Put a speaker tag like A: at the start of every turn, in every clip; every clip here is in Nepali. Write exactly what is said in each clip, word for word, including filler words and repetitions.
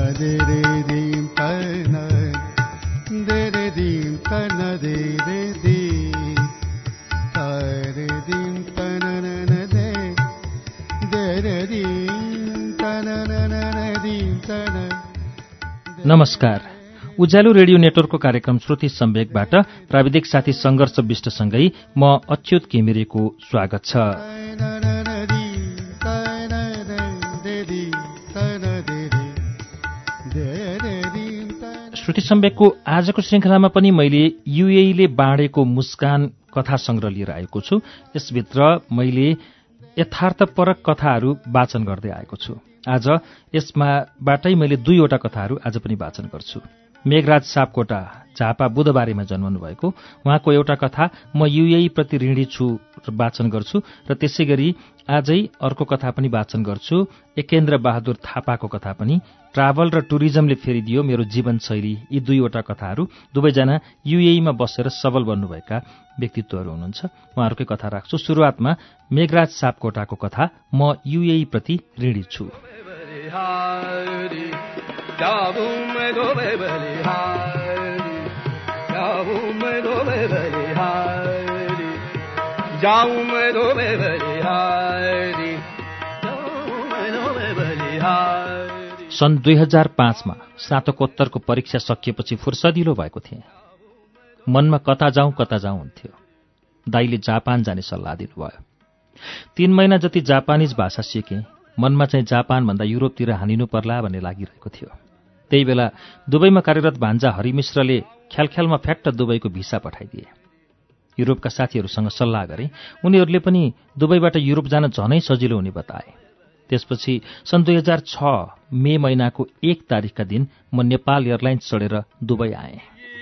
A: दे रे दीम तन दे रे दीम तन दे रे दी तारे दीम तन न दे दे रे दीम तन न दीम तन।
B: नमस्कार। उज्यालो रेडियो नेटवर्कको कार्यक्रम श्रुति सम्वेकबाट प्राविधिक साथी संघर्ष विष्टसँगै म अच्युत घिमिरेको स्वागत छ। श्रुति सम्वेकको आजको श्रृङ्खलामा पनि मैले युएईले बाँडेको मुस्कान कथा संग्रह लिएर आएको छु। यसभित्र मैले यथार्थपरक कथाहरू वाचन गर्दै आएको छु। आज यसमाबाटै मैले दुईवटा कथाहरू आज पनि वाचन गर्छु। मेघराज सापकोटा झापा बुधबारेमा जन्मनु भएको उहाँको एउटा कथा म युएई प्रति ऋणी छु वाचन गर्छु र त्यसै गरी आजै अर्को कथा पनि वाचन गर्छु। एकेन्द्र बहादुर थापाको कथा पनि ट्राभल र टुरिज्मले फेरिदियो मेरो जीवनशैली। यी दुईवटा कथाहरू दुवैजना युएईमा बसेर सबल बन्नुभएका व्यक्तित्वहरू हुनुहुन्छ। उहाँहरूकै कथा राख्छु। सुरुवातमा मेघराज सापकोटाको कथा म युएई प्रति ऋणी छु। सन् दुई हजार पाँचमा स्नातकोत्तरको परीक्षा सकिएपछि फुर्सदिलो भएको थिएँ। मनमा कता जाउँ कता जाउँ हुन्थ्यो। दाइले जापान जाने सल्लाह दिनुभयो। तीन महिना जति जापानिज भाषा सिकेँ। मनमा चाहिँ जापानभन्दा युरोपतिर हानिनु पर्ला भन्ने लागिरहेको थियो। त्यही बेला दुबईमा कार्यरत भान्जा हरिमिश्रले ख्यालख्यालमा फ्याक्ट दुबईको भिसा पठाइदिए। युरोपका साथीहरूसँग सल्लाह गरे। उनीहरूले पनि दुबईबाट युरोप जान झनै सजिलो हुने बताए। त्यसपछि सन् दुई हजार छ मे महिनाको एक तारिकका दिन म नेपाल एयरलाइन्स चढेर दुबई आएँ।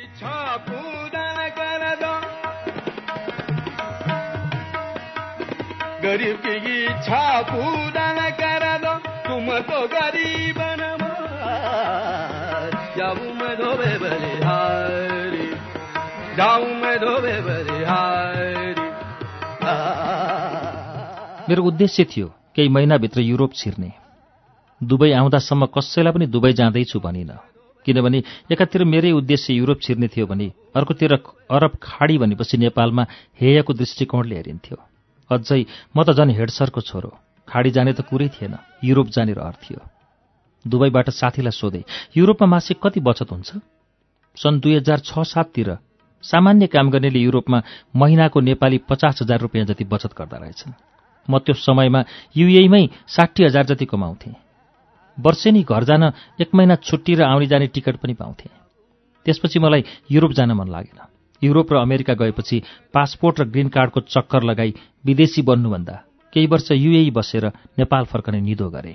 B: मेरो उद्देश्य थियो केही महिनाभित्र युरोप छिर्ने। दुबई आउँदासम्म कसैलाई पनि दुबई जाँदैछु भनिन, किनभने एकातिर मेरै उद्देश्य युरोप छिर्ने थियो भने अर्कोतिर अरब खाडी भनेपछि नेपालमा हेयको दृष्टिकोणले हेरिन्थ्यो। अझै म त झन् हेडसरको छोरो। खाडी जाने त कुरै थिएन, युरोप जाने रहर थियो। दुबईबाट साथीलाई सोधे, युरोपमा मासिक कति बचत हुन्छ? सन् दुई हजार छ साततिर सामान्य काम गर्नेले युरोपमा महिनाको नेपाली पचास हजार रुपियाँ जति बचत गर्दा रहेछन्। म त्यो समयमा युएईमै साठी हजार जति कमाउँथेँ। वर्षेनी घर जान एक महिना छुट्टी र आउने जाने टिकट पनि पाउँथेँ। त्यसपछि मलाई युरोप जान मन लागेन। युरोप र अमेरिका गएपछि पासपोर्ट र ग्रिन कार्डको चक्कर लगाई विदेशी बन्नुभन्दा केही वर्ष युएई बसेर नेपाल फर्कने निधो गरे।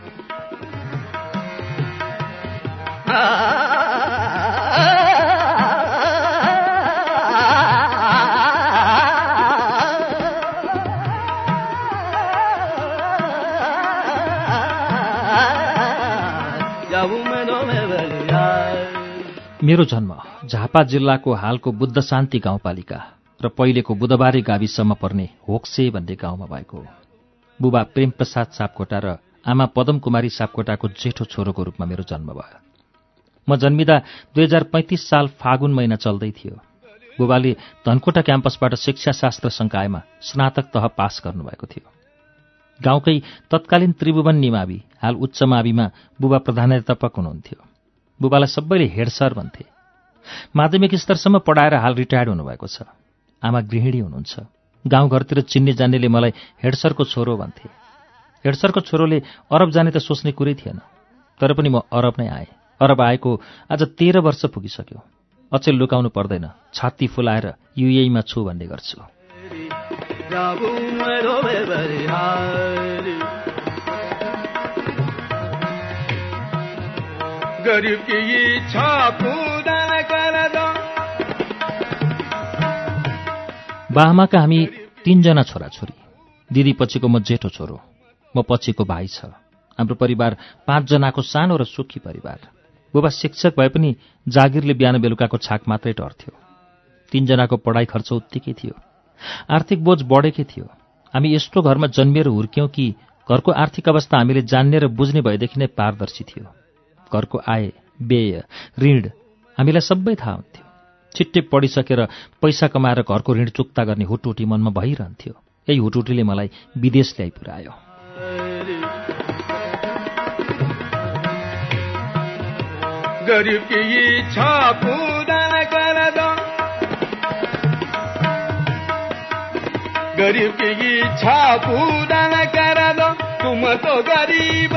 B: मेरो जन्म झापा जिल्लाको हालको बुद्ध शान्ति गाउँपालिका र पहिलेको बुधबारे गाविसमा पर्ने होक्से भन्ने गाउँमा भएको हो। बुबा प्रेमप्रसाद सापकोटा र आमा पदम कुमारी सापकोटाको जेठो छोरोको रूपमा मेरो जन्म भयो। म जन्मिँदा दुई हजार पैँतिस साल फागुन महिना चल्दै थियो। बुबाले धनकोटा क्याम्पसबाट शिक्षाशास्त्र संकायमा स्नातक तह पास गर्नुभएको थियो। गाउँकै तत्कालीन त्रिभुवन निमावि हाल उच्च माविमा बुबा प्रधानाध्यापक हुनुहुन्थ्यो। बुबालाई सबैले हेड सर भन्थे। माध्यमिक स्तरसम्म पढाएर हाल रिटायर्ड हुनुभएको छ। आमा गृहिणी हुनुहुन्छ। गाउँघरतिर चिन्ने जान्नेले मलाई हेडसरको छोरो भन्थे। हेडसरको छोरोले अरब जाने त सोच्ने कुरै थिएन। तर पनि म अरब नै आएँ। अरब आएको आज तेह्र वर्ष पुगिसक्यो। अचेल लुकाउनु पर्दैन, छाती फुलाएर युएईमा छु भन्ने गर्छु। बाआमाका हामी तीनजना छोराछोरी। दिदी पछिको म जेठो छोरो। म पछिको भाइ छ। हाम्रो परिवार पाँचजनाको सानो र सुखी परिवार। बुबा शिक्षक भए पनि जागिरले बिहान बेलुकाको छाक मात्रै टर्थ्यो। तीनजनाको पढाइ खर्च उत्तिकै थियो। आर्थिक बोझ बढेकै थियो। हामी यस्तो घरमा जन्मिएर हुर्क्यौं कि घरको आर्थिक अवस्था हामीले जान्ने र बुझ्ने भएदेखि नै पारदर्शी थियो। घरको आय, व्यय, ऋण हामीलाई सबै थाहा हुन्थ्यो। छिट्टै पढिसकेर पैसा कमाएर घरको ऋण चुक्ता गर्ने हुटुटी मनमा भइरहन्थ्यो। यही हुटुटीले मलाई विदेश ल्याइ पुर्यायो।
A: गरीब की इच्छा पूरा कर दो, गरीब की इच्छा पूरा कर दो, तुम तो गरीब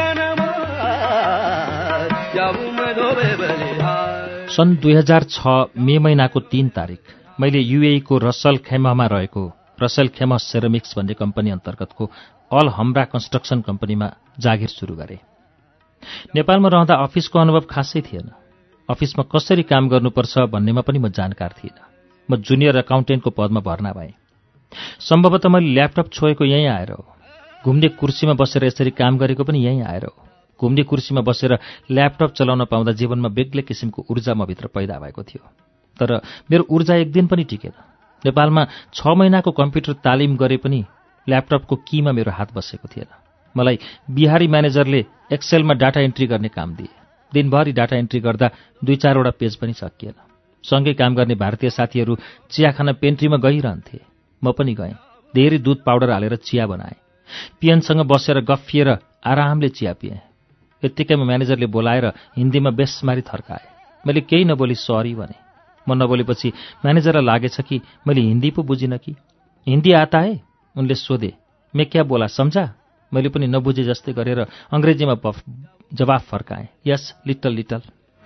B: सन् दुई हजार छ मे महिनाको तीन तारिक मैले युएई को रसल खेमामा रहेको रसल खेमा सेरामिक्स भन्ने कम्पनी अन्तर्गतको अल हमरा कन्स्ट्रक्सन कम्पनीमा जागिर सुरु गरे। नेपालमा रहँदा अफिसको अनुभव खासै थिएन। अफिसमा कसरी काम गर्नुपर्छ भन्नेमा पनि म जानकार थिइनँ। म जुनियर अकाउन्टेन्टको पदमा भर्ना भएँ। सम्भवतः मैले ल्यापटप छोएको यहीँ आएर हो। घुम्ने कुर्सीमा बसेर यसरी काम गरेको पनि यहीँ आएर हो। घुम्ने कुर्सीमा बसेर ल्यापटप चलाउन पाउँदा जीवनमा बेग्लै किसिमको ऊर्जा मभित्र पैदा भएको थियो। तर मेरो ऊर्जा एक दिन पनि टिकेन। नेपालमा छ महिनाको कम्प्युटर तालिम गरे पनि ल्यापटपको कीमा मेरो हात बसेको थिएन। मलाई बिहारी म्यानेजरले एक्सेलमा डाटा एन्ट्री गर्ने काम दिए। दिनभरि डाटा एन्ट्री गर्दा दुई चारवटा पेज पनि सकिएन। सँगै काम गर्ने भारतीय साथीहरू चिया खान पेन्ट्रीमा गइरहन्थे। म पनि गएँ। धेरै दुध पाउडर हालेर चिया बनाएँ। पिएनसँग बसेर गफिएर आरामले चिया पिएँ। यत्तिकैमा म्यानेजरले बोलाएर हिन्दीमा बेसमारी थर्काए। मैले केही नबोली सरी भने। म नबोलेपछि म्यानेजरलाई लागेछ कि मैले हिन्दी पो बुझिनँ कि। हिन्दी आता है? उनले सोधे। मैं क्या बोला सम्झा? मैले पनि नबुझे जस्तै गरेर अंग्रेजीमा जवाफ फर्काएँ। यस, लिटल लिटल।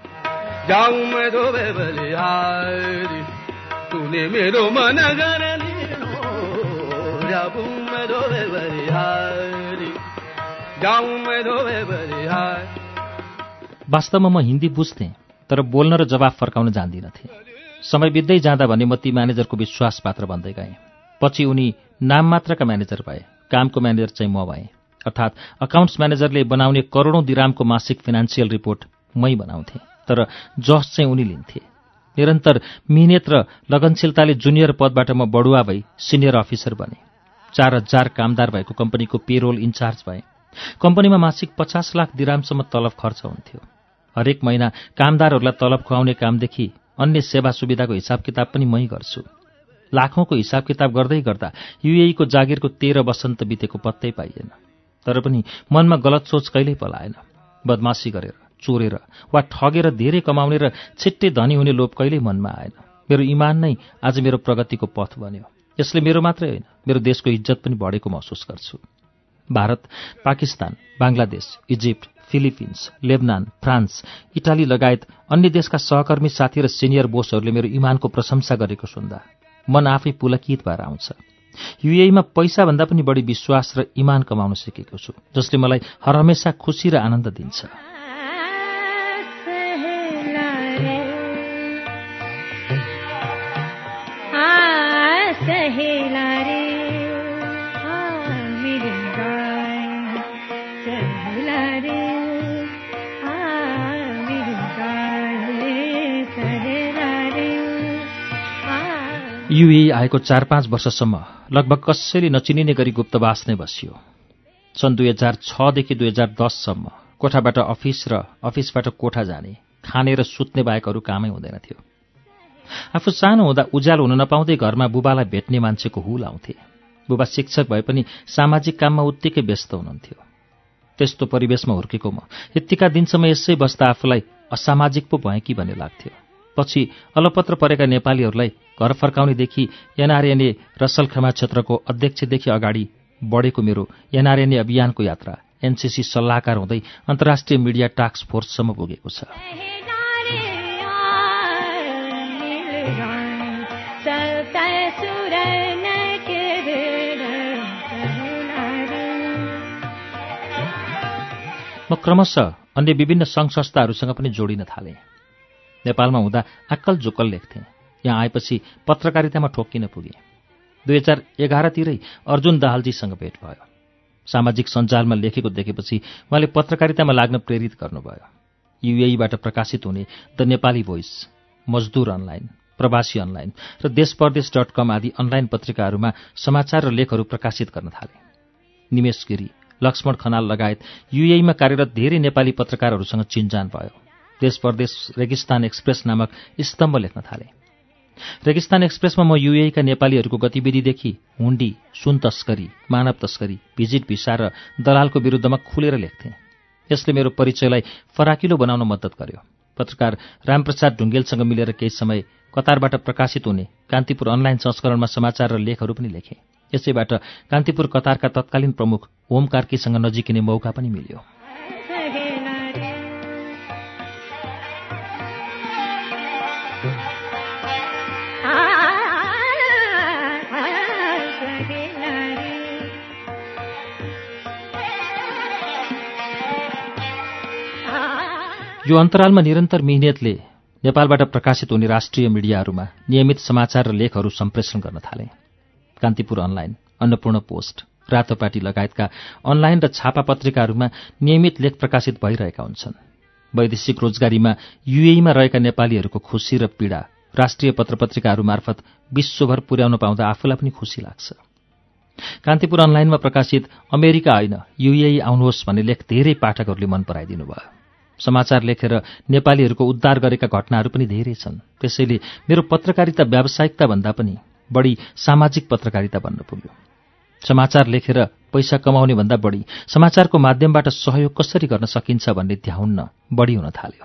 A: जाऊं मैं धोबे बलिहारी, तूने मेरो मन गरली हो। जाऊं मैं धोबे बलिहारी, जाऊं मैं धोबे बलिहारी।
B: वास्तवमा म हिन्दी बुझ्थेँ, तर बोल्न र जवाफ फर्काउन जान्दिनथे। समय बित्दै जाँदा भने म ती म्यानेजरको विश्वास पात्र बन्दै गएँ। पछि उनी नाम मात्रका म्यानेजर भए, कामको म्यानेजर चाहिँ म भएँ। अर्थात् अकाउन्ट्स म्यानेजरले बनाउने करोडौं दिरामको मासिक फिनान्सियल रिपोर्ट मै बनाउँथे, तर जस चाहिँ उनी लिन्थे। निरन्तर मिहिनेत र लगनशीलताले जुनियर पदबाट म बढुवा भई सिनियर अफिसर बने। चार हजार कामदार भएको कम्पनीको पेरोल इन्चार्ज भए। कम्पनीमा मासिक पचास लाख दिरामसम्म तलब खर्च हुन्थ्यो। हरेक महिना कामदारहरूलाई तलब खुवाउने कामदेखि अन्य सेवा सुविधाको हिसाब किताब पनि मै गर्छु। लाखौंको हिसाब किताब गर्दै गर्दा युएई को जागिरको तेह्र वसन्त बितेको पत्तै पाइएन। तर पनि मनमा गलत सोच कहिल्यै पलाएन। बदमासी गरेर, चोरेर वा ठगेर धेरै कमाउने र छिट्टै धनी हुने लोभ कहिल्यै मनमा आएन। मेरो इमान नै आज मेरो प्रगतिको पथ बन्यो। यसले मेरो मात्रै होइन, मेरो देशको इज्जत पनि बढेको महसुस गर्छु। Bharat, Pakistan, Bangladesh, Egypt, Philippines, Lebanon, France, Italy लगायत अन्य देशका सहकर्मी साथी र सिनियर बोसहरूले मेरो इमानको प्रशंसा गरेको सुन्दा मन आफै पुलकित भएर आउँछ। युएईमा पैसा भन्दा पनि बढी विश्वास र इमान कमाउन सिकेको छु, जसले मलाई हरहमेशा खुशी र आनन्द दिन्छ। युएई आएको चार पाँच वर्षसम्म लगभग कसैले नचिनिने गरी गुप्तवास नै बसियो। सन् दुई हजार छदेखि दुई हजार दससम्म कोठाबाट अफिस र अफिसबाट कोठा जाने, खाने र सुत्ने बाहेक अरू कामै हुँदैन थियो। आफू सानो हुँदा उज्यालो हुन नपाउँदै घरमा बुबालाई भेट्ने मान्छेको हुल आउँथे। बुबा शिक्षक भए पनि सामाजिक काममा उत्तिकै व्यस्त हुनुहुन्थ्यो। त्यस्तो परिवेशमा हुर्केको म यत्तिका दिनसम्म यसै बस्दा आफूलाई असामाजिक पो भएँ कि भन्ने लाग्थ्यो। पछि अलपत्र परेका नेपालीहरूलाई घर फर्काउनेदेखि एनआरएनए रसलखेमा क्षेत्रको अध्यक्षदेखि अगाडि बढेको मेरो एनआरएनए अभियानको यात्रा एनसीसी सल्लाहकार हुँदै अन्तर्राष्ट्रिय मिडिया टास्क फोर्ससम्म पुगेको छ। म क्रमशः अन्य विभिन्न सङ्घ संस्थाहरूसँग पनि जोडिन थालेँ। नेपालमा हुँदा आक्कल जुक्कल लेख्थेँ। यहाँ आएपछि पत्रकारितामा ठोक्किन पुगेँ। दुई हजार एघारतिरै अर्जुन दाहालजीसँग भेट भयो। सामाजिक सञ्जालमा लेखेको देखेपछि उहाँले पत्रकारितामा लाग्न प्रेरित गर्नुभयो। युएईबाट प्रकाशित हुने the Nepali voice, Majdur online, Pravasi online र देश परदेश डट कम आदि अनलाइन पत्रिकाहरूमा समाचार र लेखहरू प्रकाशित गर्न थाले। निमेश गिरी, लक्ष्मण खनाल लगायत युएईमा कार्यरत धेरै नेपाली पत्रकारहरूसँग चिनजान भयो। देश परदेश रेगिस्तान एक्सप्रेस नामक स्तम्भ लेख्न थाले। रेगिस्तान एक्सप्रेसमा म युएईका नेपालीहरूको गतिविधिदेखि हुन्डी, सुन तस्करी, मानव तस्करी, भिजिट भिसा र दलालको विरुद्धमा खुलेर लेख्थेँ। यसले मेरो परिचयलाई फराकिलो बनाउन मद्दत गर्यो। पत्रकार रामप्रसाद ढुङ्गेलसँग मिलेर केही समय कतारबाट प्रकाशित हुने कान्तिपुर अनलाइन संस्करणमा समाचार र लेखहरू पनि लेखे। यसैबाट कान्तिपुर कतारका तत्कालीन प्रमुख ओम कार्कीसँग नजिकिने मौका पनि मिल्यो। यो अन्तरालमा निरन्तर मिहिनेतले नेपालबाट प्रकाशित हुने राष्ट्रिय मिडियाहरूमा नियमित समाचार र लेखहरू सम्प्रेषण गर्न थाले। कान्तिपुर अनलाइन, अन्नपूर्ण पोस्ट, रातोपाटी लगायतका अनलाइन र छापा पत्रिकाहरूमा नियमित लेख प्रकाशित भइरहेका हुन्छन्। वैदेशिक रोजगारीमा युएईमा रहेका नेपालीहरूको खुसी र पीडा राष्ट्रिय पत्रपत्रिकाहरू मार्फत विश्वभर पुर्याउन पाउँदा आफूलाई पनि खुसी लाग्छ। कान्तिपुर अनलाइनमा प्रकाशित अमेरिका होइन युएई आउनुहोस् भन्ने लेख धेरै पाठकहरूले मन पराइदिनु भयो। समाचार लेखेर नेपालीहरूको उद्धार गरेका घटनाहरू पनि धेरै छन्। त्यसैले मेरो पत्रकारिता व्यावसायिकता भन्दा पनि बढी सामाजिक पत्रकारिता बन्न पुग्यो। समाचार लेखेर पैसा कमाउने भन्दा बढी समाचारको माध्यमबाट सहयोग कसरी गर्न सकिन्छ भन्ने ध्याउन्न बढी हुन थाल्यो।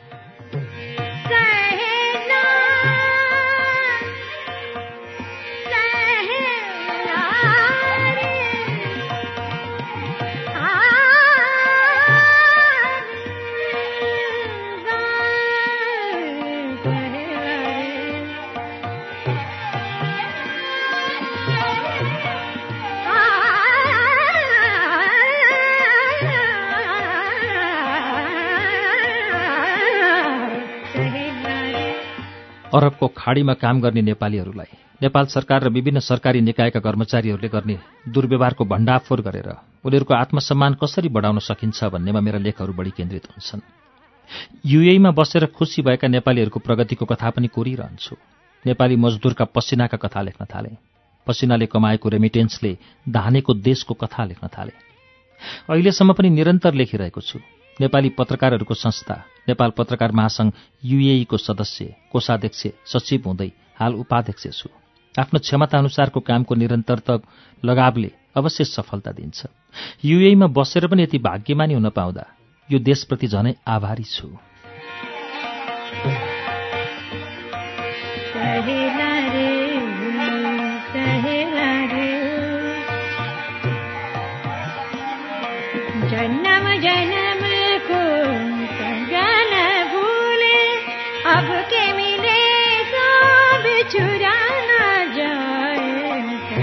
B: अरबको खाडीमा काम गर्ने नेपालीहरूलाई नेपाल सरकार र विभिन्न सरकारी निकायका कर्मचारीहरूले गर्ने दुर्व्यवहारको भण्डाफोर गरेर उनीहरूको आत्मसम्मान कसरी बढाउन सकिन्छ भन्नेमा मेरा लेखहरू बढी केन्द्रित हुन्छन्। युएईमा बसेर खुसी भएका नेपालीहरूको प्रगतिको कथा पनि कोरिरहन्छु। नेपाली मजदुरका पसिनाका कथा लेख्न थाले। पसिनाले कमाएको रेमिटेन्सले धानेको देशको कथा लेख्न थाले। अहिलेसम्म पनि निरन्तर लेखिरहेको छु। नेपाली पत्रकारहरूको संस्था नेपाल पत्रकार महासंघ युएईको सदस्य, कोषाध्यक्ष, सचिव हुँदै हाल उपाध्यक्ष छु। आफ्नो क्षमता अनुसारको कामको निरन्तरता लगावले अवश्य सफलता दिन्छ। युएईमा बसेर पनि यति भाग्यमानी हुन पाउँदा यो देशप्रति झनै आभारी छु।
C: जन्म जन्म को संगन भूले अब के मिले सब चुरा न जाए।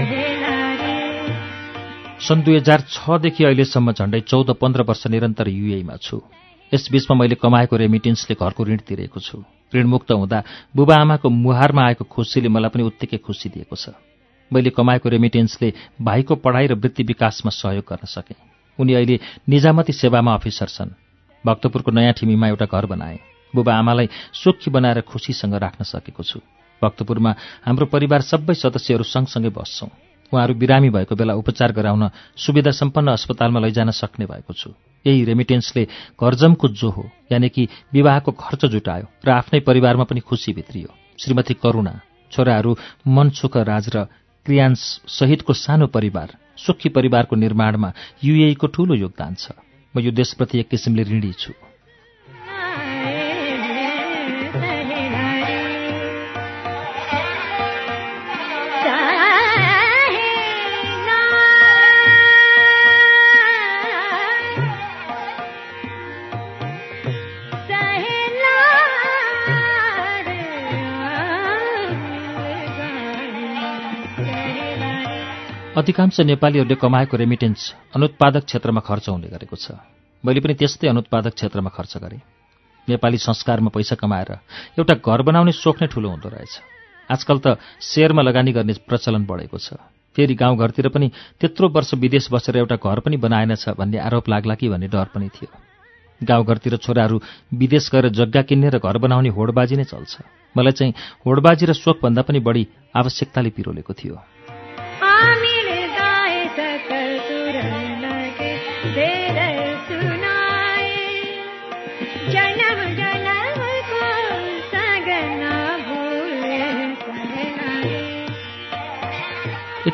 B: सन् दुई हजार छदेखि अहिलेसम्म झण्डै चौध पन्ध्र वर्ष निरन्तर युएईमा छु। यसबीचमा मैले कमाएको रेमिटेन्सले घरको ऋण तिरेको छु। ऋणमुक्त हुँदा बुबा आमाको मुहारमा आएको खुसीले मलाई पनि उत्तिकै खुसी दिएको छ। मैले कमाएको रेमिटेन्सले भाइको पढाइ र वृत्ति विकासमा सहयोग गर्न सकेँ। उनी अहिले निजामती सेवामा अफिसर छन्। भक्तपुरको नयाँ ठिमीमा एउटा घर बनाए। बुबा आमालाई सुखी बनाएर खुसीसँग राख्न सकेको छु। भक्तपुरमा हाम्रो परिवार सबै सदस्यहरू सँगसँगै बस्छौँ। उहाँहरू बिरामी भएको बेला उपचार गराउन सुविधा सम्पन्न अस्पतालमा लैजान सक्ने भएको छु। यही रेमिटेन्सले घरजमको जो हो यानि कि विवाहको खर्च जुटायो र आफ्नै परिवारमा पनि खुसी भित्रियो। श्रीमती करुणा, छोराहरू मनसुख राज र क्रियान्स सहितको सानो परिवार, सुखी परिवारको निर्माणमा युएईको ठूलो योगदान छ। म यो देशप्रति एक किसिमले ऋणी छु। अधिकांश नेपालीहरूले कमाएको रेमिटेन्स अनुत्पादक क्षेत्रमा खर्च हुने गरेको छ। मैले पनि त्यस्तै अनुत्पादक क्षेत्रमा खर्च गरेँ। नेपाली संस्कारमा पैसा कमाएर एउटा घर बनाउने सोख नै ठूलो हुँदो रहेछ। आजकल त शेयरमा लगानी गर्ने प्रचलन बढेको छ। फेरि गाउँघरतिर पनि त्यत्रो वर्ष विदेश बसेर एउटा घर पनि बनाएनछ भन्ने आरोप लाग्ला कि भन्ने डर पनि थियो। गाउँघरतिर छोराहरू विदेश गएर जग्गा किन्ने र घर बनाउने होडबाजी नै चल्छ। मलाई चाहिँ होडबाजी र सोखभन्दा पनि बढी आवश्यकताले पिरोलेको थियो।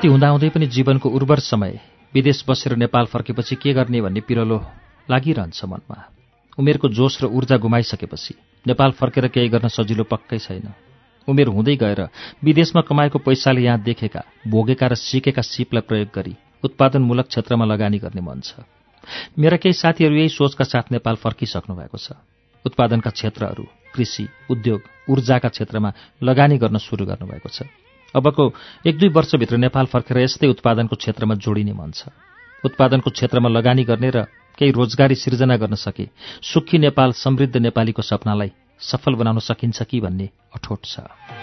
B: यति हुँदाहुँदै पनि जीवनको उर्वर समय विदेश बसेर नेपाल फर्केपछि के गर्ने भन्ने पिरलो लागिरहन्छ मनमा। उमेरको जोश र ऊर्जा गुमाइसकेपछि नेपाल फर्केर केही गर्न सजिलो पक्कै छैन। उमेर हुँदै गएर विदेशमा कमाएको पैसाले यहाँ देखेका, भोगेका र सिकेका सिपलाई प्रयोग गरी उत्पादनमूलक क्षेत्रमा लगानी गर्ने मन छ। मेरा केही साथीहरू यही सोचका साथ नेपाल फर्किसक्नु भएको छ। उत्पादनका क्षेत्रहरू, कृषि, उद्योग, ऊर्जाका क्षेत्रमा लगानी गर्न सुरु गर्नुभएको छ। अबको एक दुई वर्षभित्र नेपाल फर्केर यस्तै उत्पादनको क्षेत्रमा जोडिने मन छ। उत्पादनको क्षेत्रमा लगानी गर्ने र केही रोजगारी सिर्जना गर्न सके सुखी नेपाल, समृद्ध नेपालीको सपनालाई सफल बनाउन सकिन्छ कि भन्ने अठोट छ।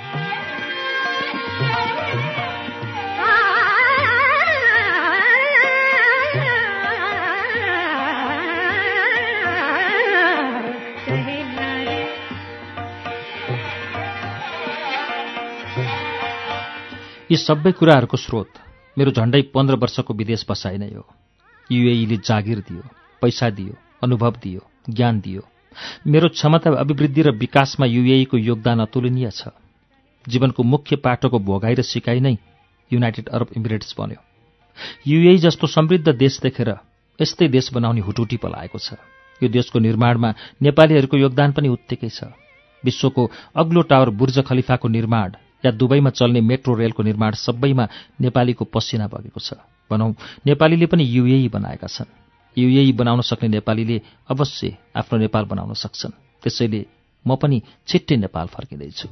B: यी सबै कुराहरूको स्रोत मेरो झण्डै पन्ध्र वर्षको विदेश बसाइ नै हो। युएईले जागिर दियो, पैसा दियो, अनुभव दियो, ज्ञान दियो। मेरो क्षमता, अभिवृद्धि र विकासमा युएईको योगदान अतुलनीय छ। जीवनको मुख्य पाटोको भोगाई र सिकाइ नै युनाइटेड अरब इमिरेट्स बन्यो। युएई जस्तो समृद्ध देश देखेर यस्तै देश बनाउने हुटुटी पलाएको छ। यो देशको निर्माणमा नेपालीहरूको योगदान पनि उत्तिकै छ। विश्वको अग्लो टावर बुर्ज खलिफाको निर्माण या दुबईमा चल्ने मेट्रो रेलको निर्माण सबैमा नेपालीको पसिना बगेको छ। भनौँ, नेपालीले पनि युएई बनाएका छन्। युएई बनाउन सक्ने नेपालीले अवश्य आफ्नो नेपाल बनाउन सक्छन्। त्यसैले म पनि छिट्टै नेपाल फर्किँदैछु।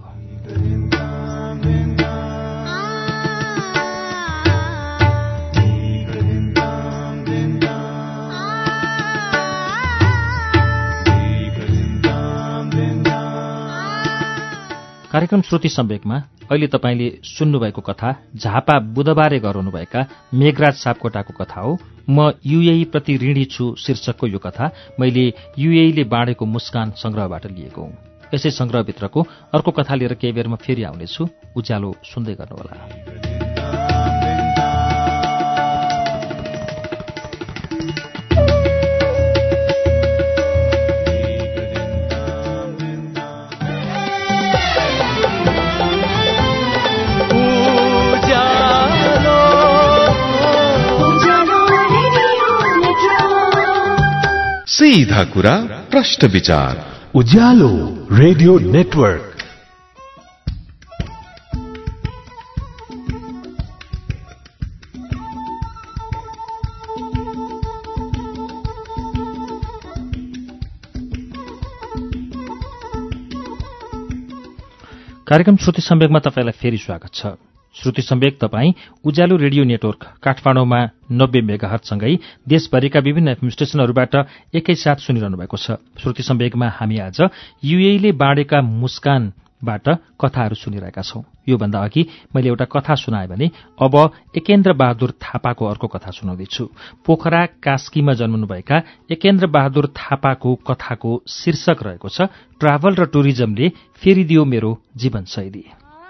B: कार्यक्रम श्रुति सम्वेकमा अहिले तपाईँले सुन्नुभएको कथा झापा बुधबारे गराउनुभएका मेघराज सापकोटाको कथा हो। म युएई प्रति ऋणी छु शीर्षकको यो कथा मैले युएईले बाँडेको मुस्कान संग्रहबाट लिएको हुँ। यसै संग्रहभित्रको अर्को कथा लिएर केही बेरमा फेरि आउनेछु। उज्यालो सुन्दै गर्नुहोला।
D: सीधा कुरा, प्रश्न विचार,
E: उज्यालो रेडियो नेटवर्क।
B: कार्यक्रम श्रुति सम्वेकमा तपाईलाई फेरि स्वागत छ। श्रुति सम्वेक तपाईँ उज्यालो रेडियो नेटवर्क काठमाडौँमा नब्बे मेगाहर्जसँगै देशभरिका विभिन्न एफएम स्टेशनहरूबाट एकैसाथ सुनिरहनु भएको छ। श्रुति सम्वेकमा हामी आज युएईले बाँडेका मुस्कानबाट कथाहरू सुनिरहेका छौं। योभन्दा अघि मैले एउटा कथा सुनाएँ भने अब एकेन्द्र बहादुर थापाको अर्को कथा सुनाउँदैछु। पोखरा कास्कीमा जन्मनुभएका एकेन्द्र बहादुर थापाको कथाको शीर्षक रहेको छ ट्राभल र टुरिज्मले फेरिदियो मेरो जीवनशैली।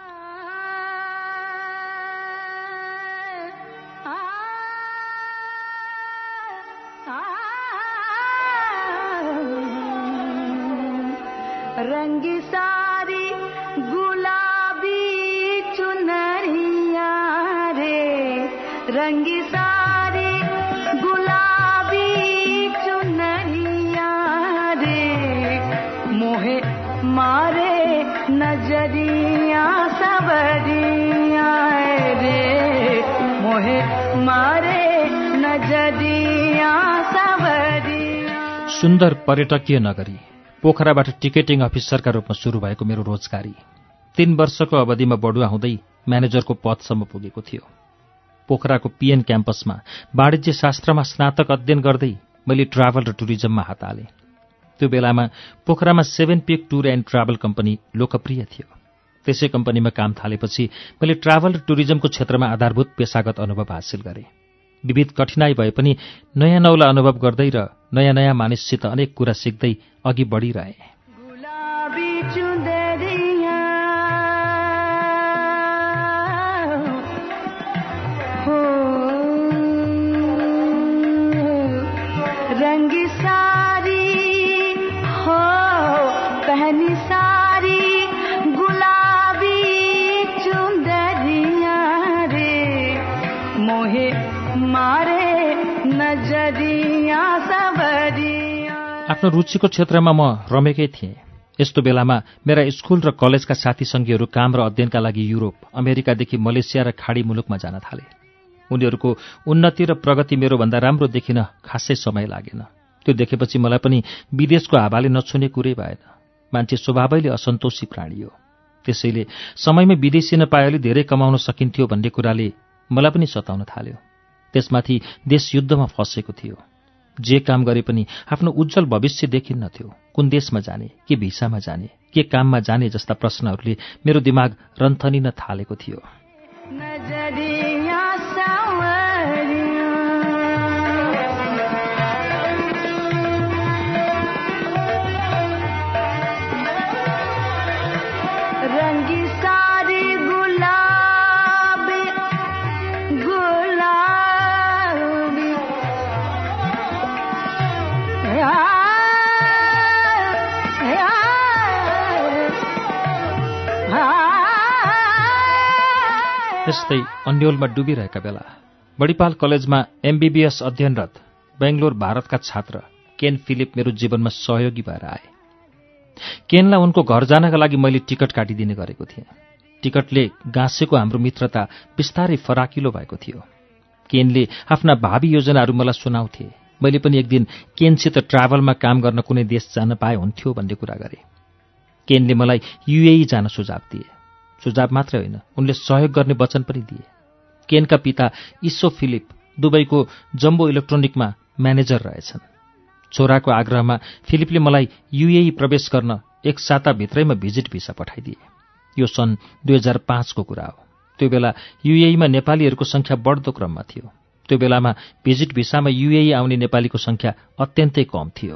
C: रंगी सारी गुलाबी चुनरिया रे, रंगी सारी गुलाबी चुनरिया रे, मोहे मारे नजरिया सबरिया रे, मोहे मारे नजरिया सबरिया।
B: सुन्दर पर्यटकीय नगरी पोखराबाट टिकेटिङ अफिसरका रूपमा सुरु भएको मेरो रोजगारी तीन वर्षको अवधिमा बढुवा हुँदै म्यानेजरको पदसम्म पुगेको थियो। पोखराको पीएन क्याम्पसमा वाणिज्य शास्त्रमा स्नातक अध्ययन गर्दै मैले ट्राभल र टुरिज्ममा हात हालेँ। त्यो बेलामा पोखरामा seven peak tour and travel company लोकप्रिय थियो। त्यसै कम्पनीमा काम थालेपछि मैले ट्राभल र टुरिज्मको क्षेत्रमा आधारभूत पेशागत अनुभव हासिल गरेँ। विविध कठिनाई भए पनि नयाँ नौला अनुभव गर्दै र नयाँ नयाँ मानिससित अनेक कुरा सिक्दै अघि बढिरहे।
C: रंगी सारी हो पहनी सारी गुलाबी चुंदरिया रे,
B: आफ्नो रुचिको क्षेत्रमा म रमेकै थिएँ। यस्तो बेलामा मेरा स्कुल र कलेजका साथी सङ्गीहरू काम र अध्ययनका लागि युरोप, अमेरिकादेखि मलेसिया र खाडी मुलुकमा जान थाले। उनीहरूको उन्नति र प्रगति मेरोभन्दा राम्रो देखिन खासै समय लागेन। त्यो देखेपछि मलाई पनि विदेशको हावाले नछुने कुरै भएन। मान्छे स्वभावैले असन्तोषी प्राणी हो। त्यसैले समयमै विदेशी नपाएले धेरै कमाउन सकिन्थ्यो भन्ने कुराले मलाई पनि सताउन थाल्यो। त्यसमाथि देश युद्धमा फँसेको थियो। जे काम गरे पनि आफ्नो उज्जवल भविष्य देखिन्नथ्यो। कुन देशमा जाने, के भिसामा जाने, के काममा जाने जस्ता प्रश्नहरूले मेरो दिमाग रन्थनिन थालेको थियो। त्यस्तै अन्योलमा डुबिरहेका बेला बडिपाल कलेजमा एमबीबीएस अध्ययनरत बेङ्गलोर भारतका छात्र केन फिलिप मेरो जीवनमा सहयोगी भएर आए। केनलाई उनको घर जानका लागि मैले टिकट काटिदिने गरेको थिएँ। टिकटले गाँसेको हाम्रो मित्रता बिस्तारै फराकिलो भएको थियो। केनले आफ्ना भावी योजनाहरू मलाई सुनाउँथे। मैले पनि एक दिन केनसित ट्राभलमा काम गर्न कुनै देश जान पाए हुन्थ्यो भन्ने कुरा गरेँ। केनले मलाई युएई जान सुझाव दिए। सुझाव मात्रै होइन, उनले सहयोग गर्ने वचन पनि दिए। केनका पिता इसो फिलिप दुबईको जम्बो इलेक्ट्रोनिकमा म्यानेजर रहेछन्। छोराको आग्रहमा फिलिपले मलाई युएई प्रवेश गर्न एक साताभित्रैमा भिजिट भिसा पठाइदिए। यो सन् दुई हजार पाँचको कुरा हो। त्यो बेला युएईमा नेपालीहरूको सङ्ख्या बढ्दो क्रममा थियो। त्यो बेलामा भिजिट भिसामा युएई आउने नेपालीको सङ्ख्या अत्यन्तै कम थियो।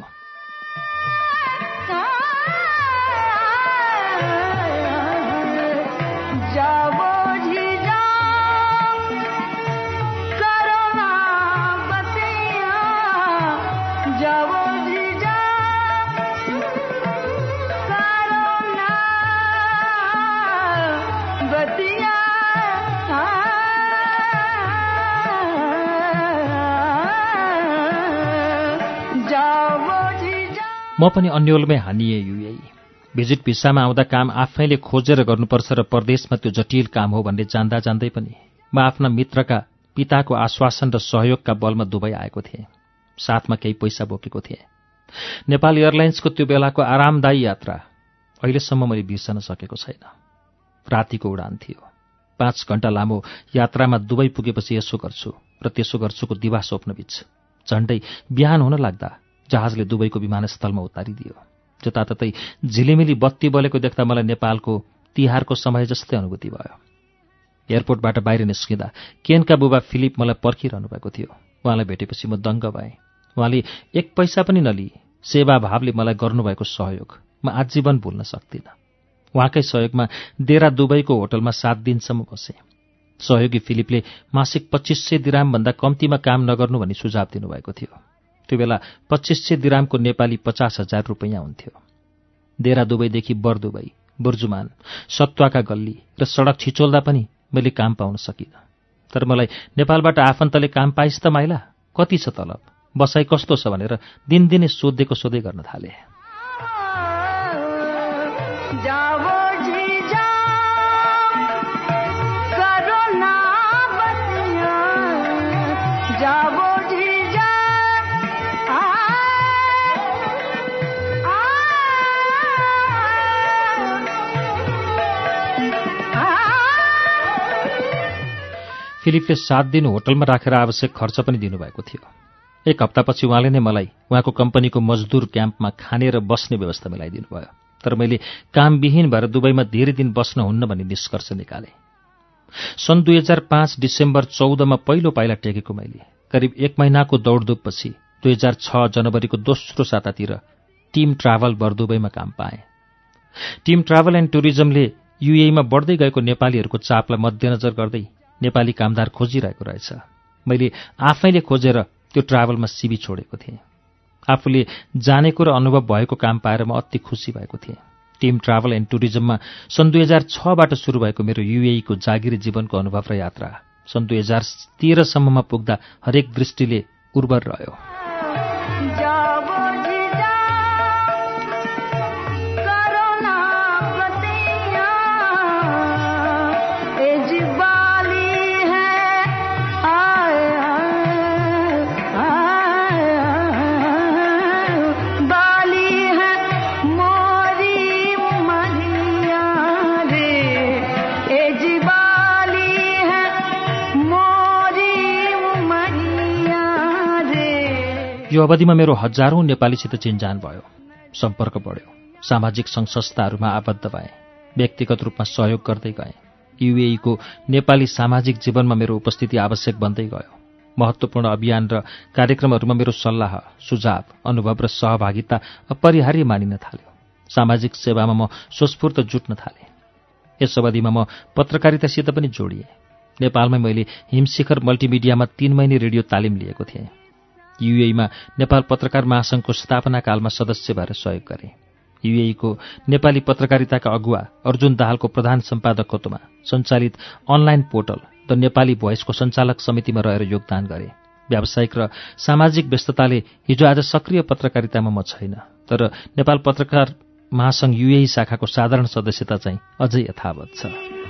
B: म पनि अन्योलमै हानिए युएई। भिजिट भिसामा आउँदा काम आफैले खोजेर गर्नुपर्छ र परदेशमा त्यो जटिल काम हो भन्ने जान्दा जान्दै पनि म आफ्ना मित्रका पिताको आश्वासन र सहयोगका बलमा दुबई आएको थिएँ। साथमा केही पैसा बोकेको थिएँ। नेपाल एयरलाइन्सको त्यो बेलाको आरामदायी यात्रा अहिलेसम्म मैले बिर्सन सकेको छैन। रातिको उडान थियो। पाँच घण्टा लामो यात्रामा दुबई पुगेपछि यसो गर्छु र त्यसो गर्छुको दिवा स्वप्नबीच झण्डै बिहान हुन लाग्दा जहाजले दुबईको विमानस्थलमा उतारिदियो। जताततै झिलिमिली बत्ती बलेको देख्दा मलाई नेपालको तिहारको समय जस्तै अनुभूति भयो। एयरपोर्टबाट बाहिर निस्किँदा केनका बुबा फिलिप मलाई पर्खिरहनु भएको थियो। उहाँलाई भेटेपछि म दङ्ग भएँ। उहाँले एक पैसा पनि नलिई सेवा भावले मलाई गर्नुभएको सहयोग म आजीवन भुल्न सक्दिनँ। उहाँकै सहयोगमा देरा दुबईको होटलमा सात दिनसम्म बसेँ। सहयोगी फिलिपले मासिक पच्चिस सय दिरामभन्दा कम्तीमा काम नगर्नु भनी सुझाव दिनुभएको थियो। त्यो बेला पच्चिस सय दिरामको नेपाली पचास हजार रुपैयाँ हुन्थ्यो। देरा दुबईदेखि बर दुबई, बुर्जुमान, सत्वाका गल्ली र सडक छिचोल्दा पनि मैले काम पाउन सकिनँ। तर मलाई नेपालबाट आफन्तले काम पाइस् त माइला, कति छ तलब, बसाइ कस्तो छ भनेर दिनदिनै सोधेको सोधै गर्न थाले। फिलिपले सात दिन होटलमा राखेर आवश्यक खर्च पनि दिनुभएको थियो। एक हप्तापछि उहाँले नै मलाई उहाँको कम्पनीको मजदुर क्याम्पमा खाने र बस्ने व्यवस्था मिलाइदिनु भयो। तर मैले कामविहीन भएर दुबईमा धेरै दिन बस्न हुन्न भन्ने निष्कर्ष निकालेँ। सन् दुई हजार पाँच डिसेम्बर चौधमा पहिलो पाइला टेकेको मैले करिब एक महिनाको दौडधुपपछि दुई हजार छ जनवरीको दोस्रो सातातिर टिम ट्राभल बर दुबईमा काम पाएँ। टिम ट्राभल एन्ड टुरिज्मले युएईमा बढ्दै गएको नेपालीहरूको चापलाई मध्यनजर गर्दै नेपाली कामदार खोजिरहेको रहेछ। मैले आफैले खोजेर त्यो ट्राभलमा सिबी छोडेको थिएँ। आफूले जानेको र अनुभव भएको काम पाएर म अति खुसी भएको थिएँ। टिम ट्राभल एन्ड टुरिज्ममा सन् दुई हजार छबाट सुरु भएको मेरो युएईको जागिरी जीवनको अनुभव र यात्रा सन् दुई हजार तेह्रसम्ममा पुग्दा हरेक दृष्टिले उर्वर रह्यो। यो अवधिमा मेरो हजारौं नेपालीसित चिनजान भयो, सम्पर्क बढ्यो, सामाजिक सङ्घ संस्थाहरूमा आबद्ध भएँ, व्यक्तिगत रूपमा सहयोग गर्दै गएँ। युएईको नेपाली सामाजिक जीवनमा मेरो उपस्थिति आवश्यक बन्दै गयो। महत्त्वपूर्ण अभियान र कार्यक्रमहरूमा मेरो सल्लाह, सुझाव, अनुभव र सहभागिता अपरिहार्य मानिन थाल्यो। सामाजिक सेवामा म स्वस्फूर्त जुट्न थालेँ। यस अवधिमा म पत्रकारितासित पनि जोडिएँ। नेपालमै मैले हिमशिखर मल्टिमिडियामा तीन महिने रेडियो तालिम लिएको थिएँ। युएईमा नेपाल पत्रकार महासङ्घको स्थापना कालमा सदस्य भएर सहयोग गरेँ। युएईको नेपाली पत्रकारिताका अगुवा अर्जुन दाहालको प्रधान सम्पादकत्वमा सञ्चालित अनलाइन पोर्टल द नेपाली भोइसको सञ्चालक समितिमा रहेर योगदान गरे। व्यावसायिक र सामाजिक व्यस्तताले हिजो आज सक्रिय पत्रकारितामा म छैन, तर नेपाल पत्रकार महासङ्घ युएई शाखाको साधारण सदस्यता चाहिँ अझै यथावत छ।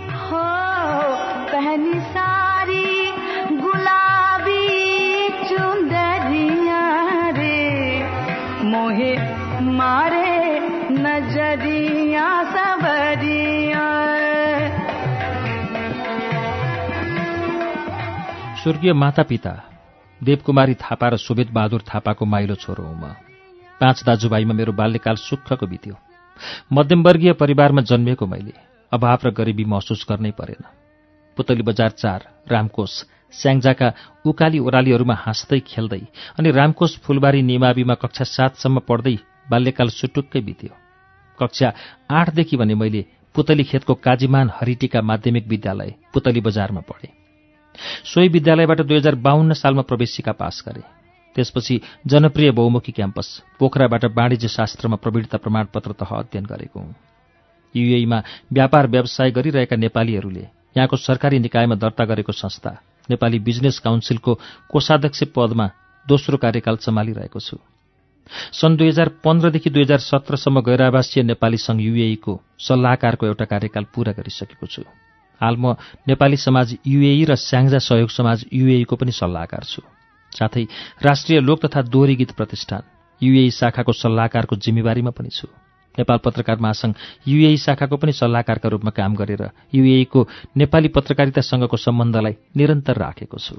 B: स्वर्गीय मातापिता देवकुमारी थापा र सुवेद बहादुर थापाको माइलो छोरो हुँ म। पाँच दाजुभाइमा मेरो बाल्यकाल सुखको बित्यो। मध्यमवर्गीय परिवारमा जन्मिएको मैले अभाव र गरिबी महसुस गर्नै परेन। पुतली बजार चार, रामकोश, स्याङ्जाका उकाली ओरालीहरूमा हाँस्दै खेल्दै अनि रामकोश फुलबारी निमाविमा कक्षा सातसम्म पढ्दै बाल्यकाल सुटुक्कै बित्यो। कक्षा आठदेखि भने मैले पुतली खेतको काजीमान हरिटिका माध्यमिक विद्यालय पुतली बजारमा पढेँ। सोही विद्यालयबाट दुई हजार बाहन्न सालमा प्रवेशिका पास गरे। त्यसपछि जनप्रिय बहुमुखी क्याम्पस पोखराबाट वाणिज्य शास्त्रमा प्रवीणता प्रमाणपत्र तह अध्ययन गरेको हुँ। युएईमा व्यापार व्यवसाय गरिरहेका नेपालीहरूले यहाँको सरकारी निकायमा दर्ता गरेको संस्था नेपाली बिजनेस काउन्सिलको कोषाध्यक्ष पदमा दोस्रो कार्यकाल सम्हालिरहेको छु। सन् दुई हजार पन्ध्रदेखि दुई हजार सत्रसम्म गैरावासीय नेपाली सङ्घ युएईको सल्लाहकारको एउटा कार्यकाल पूरा गरिसकेको छु। हाल म नेपाली समाज युएई र स्याङ्जा सहयोग समाज युएईको पनि सल्लाहकार छु। साथै राष्ट्रिय लोक तथा दोहोरी गीत प्रतिष्ठान युएई शाखाको सल्लाहकारको जिम्मेवारीमा पनि छु। नेपाल पत्रकार महासङ्घ युएई शाखाको पनि सल्लाहकारका रूपमा काम गरेर युएईको नेपाली पत्रकारितासँगको सम्बन्धलाई निरन्तर राखेको छु।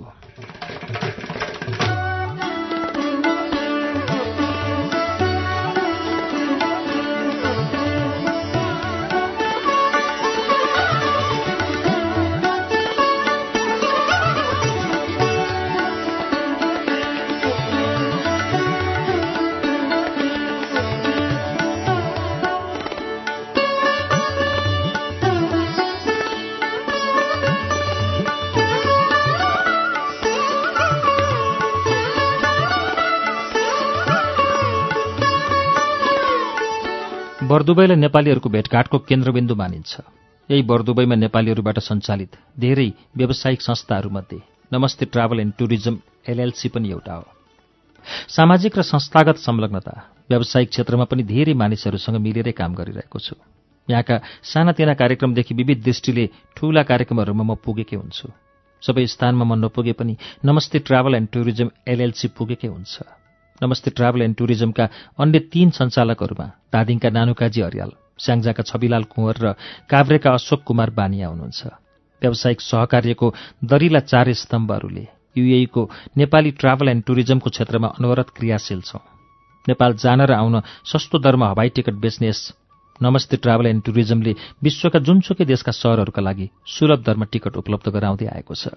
B: बरदुबईलाई नेपालीहरूको भेटघाटको केन्द्रबिन्दु मानिन्छ। यही बरदुबईमा नेपालीहरूबाट सञ्चालित धेरै व्यावसायिक संस्थाहरूमध्ये नमस्ते ट्राभल एन्ड टुरिज्म एलएलसी पनि एउटा हो। सामाजिक र संस्थागत संलग्नता व्यावसायिक क्षेत्रमा पनि धेरै मानिसहरूसँग मिलेरै काम गरिरहेको छु। यहाँका सानातिना कार्यक्रमदेखि विविध दृष्टिले ठूला कार्यक्रमहरूमा म पुगेकै हुन्छु। सबै स्थानमा म नपुगे पनि Namaste travel and tourism LLC पुगेकै हुन्छ। नमस्ते ट्राभल एन्ड टुरिज्मका अन्य तीन सञ्चालकहरूमा धादिङका नानुकाजी हरियाल, स्याङ्जाका छविलाल कुँवर र काभ्रेका अशोक कुमार बानिया हुनुहुन्छ। व्यावसायिक सहकार्यको दरिला चार स्तम्भहरूले युएईको नेपाली ट्राभल एन्ड टुरिज्मको क्षेत्रमा अनवरत क्रियाशील छौँ। नेपाल जान र आउन सस्तो दरमा हवाई टिकट बेच्ने यस नमस्ते ट्राभल एन्ड टुरिज्मले विश्वका जुनसुकै देशका सहरहरूका लागि सुलभ दरमा टिकट उपलब्ध गराउँदै आएको छ।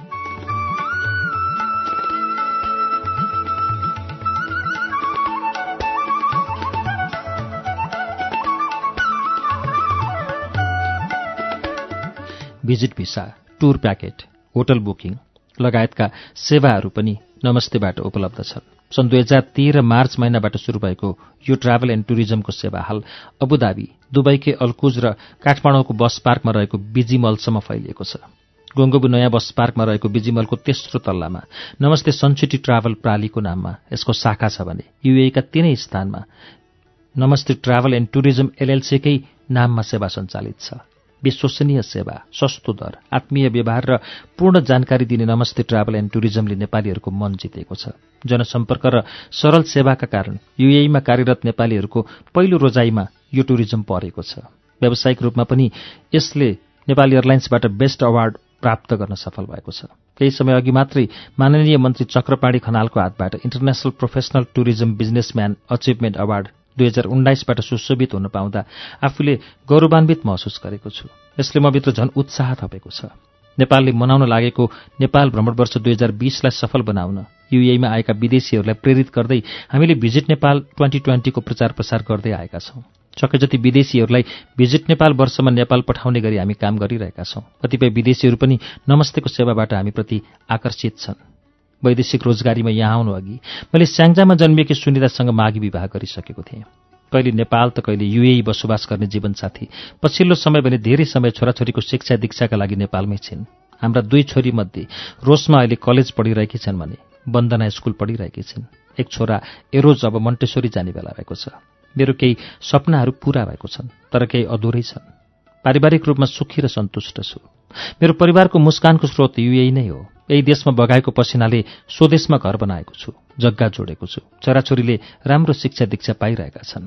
B: Visit visa, tour packet, hotel booking लगायतका सेवाहरू पनि नमस्तेबाट उपलब्ध छन्। सन् दुई हजार तेह्र मार्च महिनाबाट सुरु भएको यो ट्राभल एन्ड टुरिज्मको सेवा हाल अबुधाबी, दुबईकै अलकुज र काठमाडौँको बस पार्कमा रहेको बिजिमलसम्म फैलिएको छ। गोङ्गबु नयाँ बस पार्कमा रहेको बिजिमलको तेस्रो तल्लामा नमस्ते सनसिटी ट्राभल प्रालीको नाममा यसको शाखा छ भने युएईका तीनै स्थानमा नमस्ते ट्राभल एन्ड टुरिज्म एलएलसीकै नाममा सेवा सञ्चालित छ। विश्वसनीय सेवा, सस्तो दर, आत्मीय व्यवहार र पूर्ण जानकारी दिने नमस्ते ट्राभल एन्ड टुरिज्मले नेपालीहरूको मन जितेको छ। जनसम्पर्क र सरल सेवाका कारण युएईमा कार्यरत नेपालीहरूको पहिलो रोजाइमा यो टुरिज्म परेको छ। व्यावसायिक रूपमा पनि यसले नेपाल एयरलाइन्सबाट बेस्ट अवार्ड प्राप्त गर्न सफल भएको छ। केही समय अघि मात्रै माननीय मन्त्री चक्रपाणी खनालको हातबाट international professional tourism businessman achievement award दुई हजार उन्नाइसबाट सुशोभित हुन पाउँदा आफूले गौरवान्वित महसुस गरेको छु। यसले मभित्र झन् उत्साह थपेको छ। नेपालले मनाउन लागेको नेपाल भ्रमण वर्ष दुई हजार बीसलाई सफल बनाउन युएईमा आएका विदेशीहरूलाई प्रेरित गर्दै हामीले भिजिट नेपाल ट्वेन्टी ट्वेन्टीको प्रचार प्रसार गर्दै आएका छौँ। सके जति विदेशीहरूलाई भिजिट नेपाल वर्षमा नेपाल पठाउने गरी हामी काम गरिरहेका छौँ। कतिपय विदेशीहरू पनि नमस्तेको सेवाबाट हामीप्रति आकर्षित छन्। वैदेशिक रोजगारीमा यहाँ आउनु अघि मैले स्याङ्जामा जन्मिएकी सुनितासँग मागी विवाह गरिसकेको थिएँ। कहिले नेपाल त कहिले युएई बसोबास गर्ने जीवनसाथी पछिल्लो समय भने धेरै समय छोराछोरीको शिक्षा दीक्षाका लागि नेपालमै छिन्। हाम्रा दुई छोरी मध्ये रोसमा अहिले कलेज पढिरहेकी छन् भने वन्दना स्कुल पढिरहेकी छिन्। एक छोरा एरोज अब मन्टेश्वरी जाने बेला भएको छ। मेरो केही सपनाहरू पूरा भएको छन्, तर केही अधुरै छन्। पारिवारिक रूपमा सुखी र सन्तुष्ट छु। मेरो परिवारको मुस्कानको स्रोत युएई नै हो। यही देशमा बगाएको पसिनाले स्वदेशमा घर बनाएको छु, जग्गा जोडेको छु। छोराछोरीले राम्रो शिक्षा दीक्षा पाइरहेका छन्।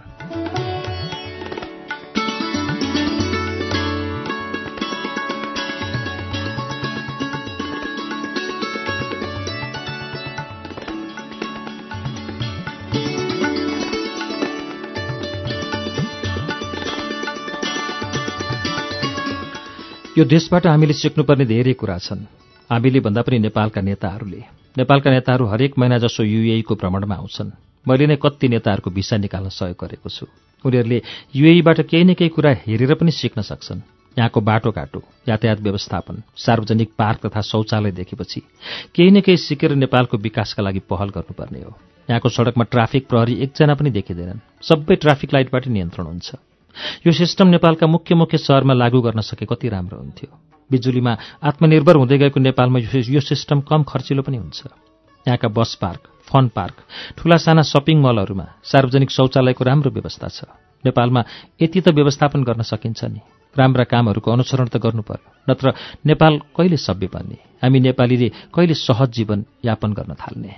B: यो देशबाट हामीले सिक्नुपर्ने धेरै कुरा छन्। हामीले भन्दा पनि नेपालका नेताहरूले नेपालका नेताहरू हरेक महिना जसो युएईको भ्रमणमा आउँछन्। मैले नै कति नेताहरूको भिसा निकाल्न सहयोग गरेको छु। उनीहरूले युएईबाट केही न केही कुरा हेरेर पनि सिक्न सक्छन्। यहाँको बाटोघाटो, यातायात व्यवस्थापन, सार्वजनिक पार्क तथा शौचालय देखेपछि केही न केही सिकेर नेपालको विकासका लागि पहल गर्नुपर्ने हो। यहाँको सडकमा ट्राफिक प्रहरी एकजना पनि देखिँदैनन्। सबै ट्राफिक लाइटबाट नियन्त्रण हुन्छ। यो सिस्टम नेपालका मुख्य मुख्य शहरमा लागू गर्न सके कति राम्रो हुन्थ्यो। बिजुलीमा आत्मनिर्भर हुँदै गएको नेपालमा यो सिस्टम कम खर्चिलो पनि हुन्छ। यहाँका बस पार्क, फन पार्क, ठूला साना सपिङ मलहरूमा सार्वजनिक शौचालयको राम्रो व्यवस्था छ। नेपालमा यति त व्यवस्थापन गर्न सकिन्छ नि। राम्रा कामहरूको अनुसरण त गर्नु पर्यो, नत्र नेपाल कहिले सभ्य बन्ने, हामी नेपालीले कहिले सहज जीवन यापन गर्न थाल्ने।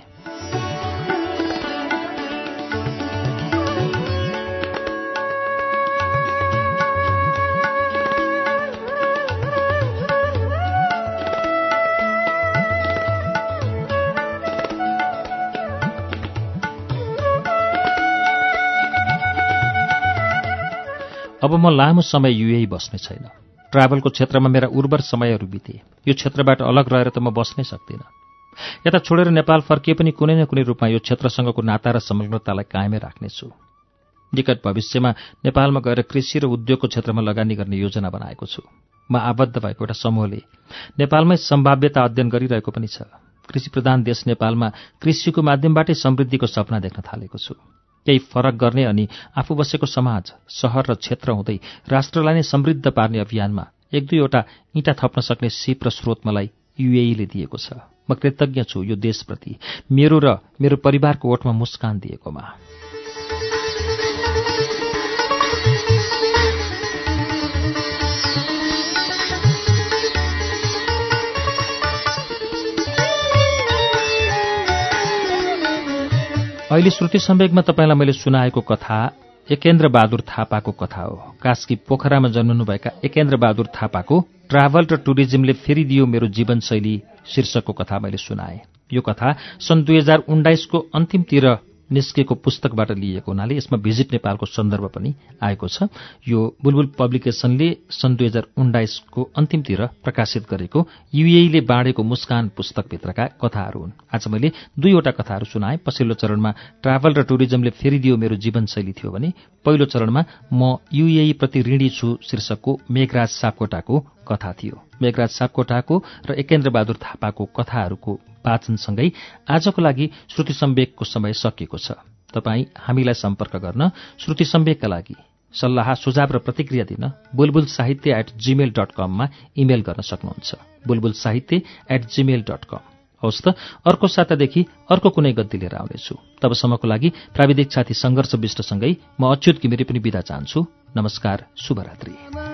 B: अब म लामो समय युएई बस्ने छैन। ट्राभलको क्षेत्रमा मेरा उर्वर समयहरू बिते। यो क्षेत्रबाट अलग रहेर त म बस्नै सक्दिनँ। यता छोडेर नेपाल फर्किए पनि कुनै न कुनै रूपमा यो क्षेत्रसँगको नाता र संलग्नतालाई कायमै राख्नेछु। निकट भविष्यमा नेपालमा गएर कृषि र उद्योगको क्षेत्रमा लगानी गर्ने योजना बनाएको छु। म आबद्ध भएको एउटा समूहले नेपालमै सम्भाव्यता अध्ययन गरिरहेको पनि छ। कृषि प्रधान देश नेपालमा कृषिको माध्यमबाटै समृद्धिको सपना देख्न थालेको छु। केही फरक गर्ने अनि आफू बसेको समाज, सहर र क्षेत्र हुँदै राष्ट्रलाई नै समृद्ध पार्ने अभियानमा एक दुईवटा इँटा थप्न सक्ने सिप र स्रोत मलाई युएईले दिएको छ। म कृतज्ञ छु यो देशप्रति मेरो र मेरो परिवारको ओठमा मुस्कान दिएकोमा। अहिले श्रुति सम्वेकमा तपाईँलाई मैले सुनाएको कथा एकेन्द्र बहादुर थापाको कथा हो। कास्की पोखरामा जन्मनुभएका एकेन्द्र बहादुर थापाको ट्राभल र टुरिज्मले फेरिदियो मेरो जीवनशैली शीर्षकको कथा मैले सुनाएँ। यो कथा सन् दुई हजार उन्नाइसको अन्तिमतिर निस्केको पुस्तकबाट लिएको हुनाले यसमा भिजिट नेपालको सन्दर्भ पनि आएको छ। यो बुलबुल पब्लिकेसनले सन् दुई हजार उन्नाइसको अन्तिमतिर प्रकाशित गरेको युएईले बाँडेको मुस्कान पुस्तकभित्रका कथाहरू हुन्। आज मैले दुईवटा कथाहरू सुनाएँ। पछिल्लो चरणमा ट्राभल र टुरिज्मले फेरिदियो मेरो जीवनशैली थियो भने पहिलो चरणमा म युएई प्रति ऋणी छु शीर्षकको मेघराज सापकोटाको कथा थियो। मेघराज सापकोटाको र एकेन्द्र बहादुर थापाको कथाहरूको वाचनसँगै आजको लागि श्रुति सम्वेकको समय सकिएको छ। तपाईँ हामीलाई सम्पर्क गर्न श्रुति सम्वेकका लागि सल्लाह, सुझाव र प्रतिक्रिया दिन Bulbul Sahitya at gmail dot कममा इमेल गर्न सक्नुहुन्छ। बुलबुल साहित्य एट जीमेल डट कम। हवस् त, अर्को सातादेखि अर्को कुनै गद्दी लिएर आउनेछु। तबसम्मको लागि प्राविधिक साथी सङ्घर्ष विष्टसँगै म अच्युत घिमिरे पनि बिदा चाहन्छु। नमस्कार, शुभरात्रि।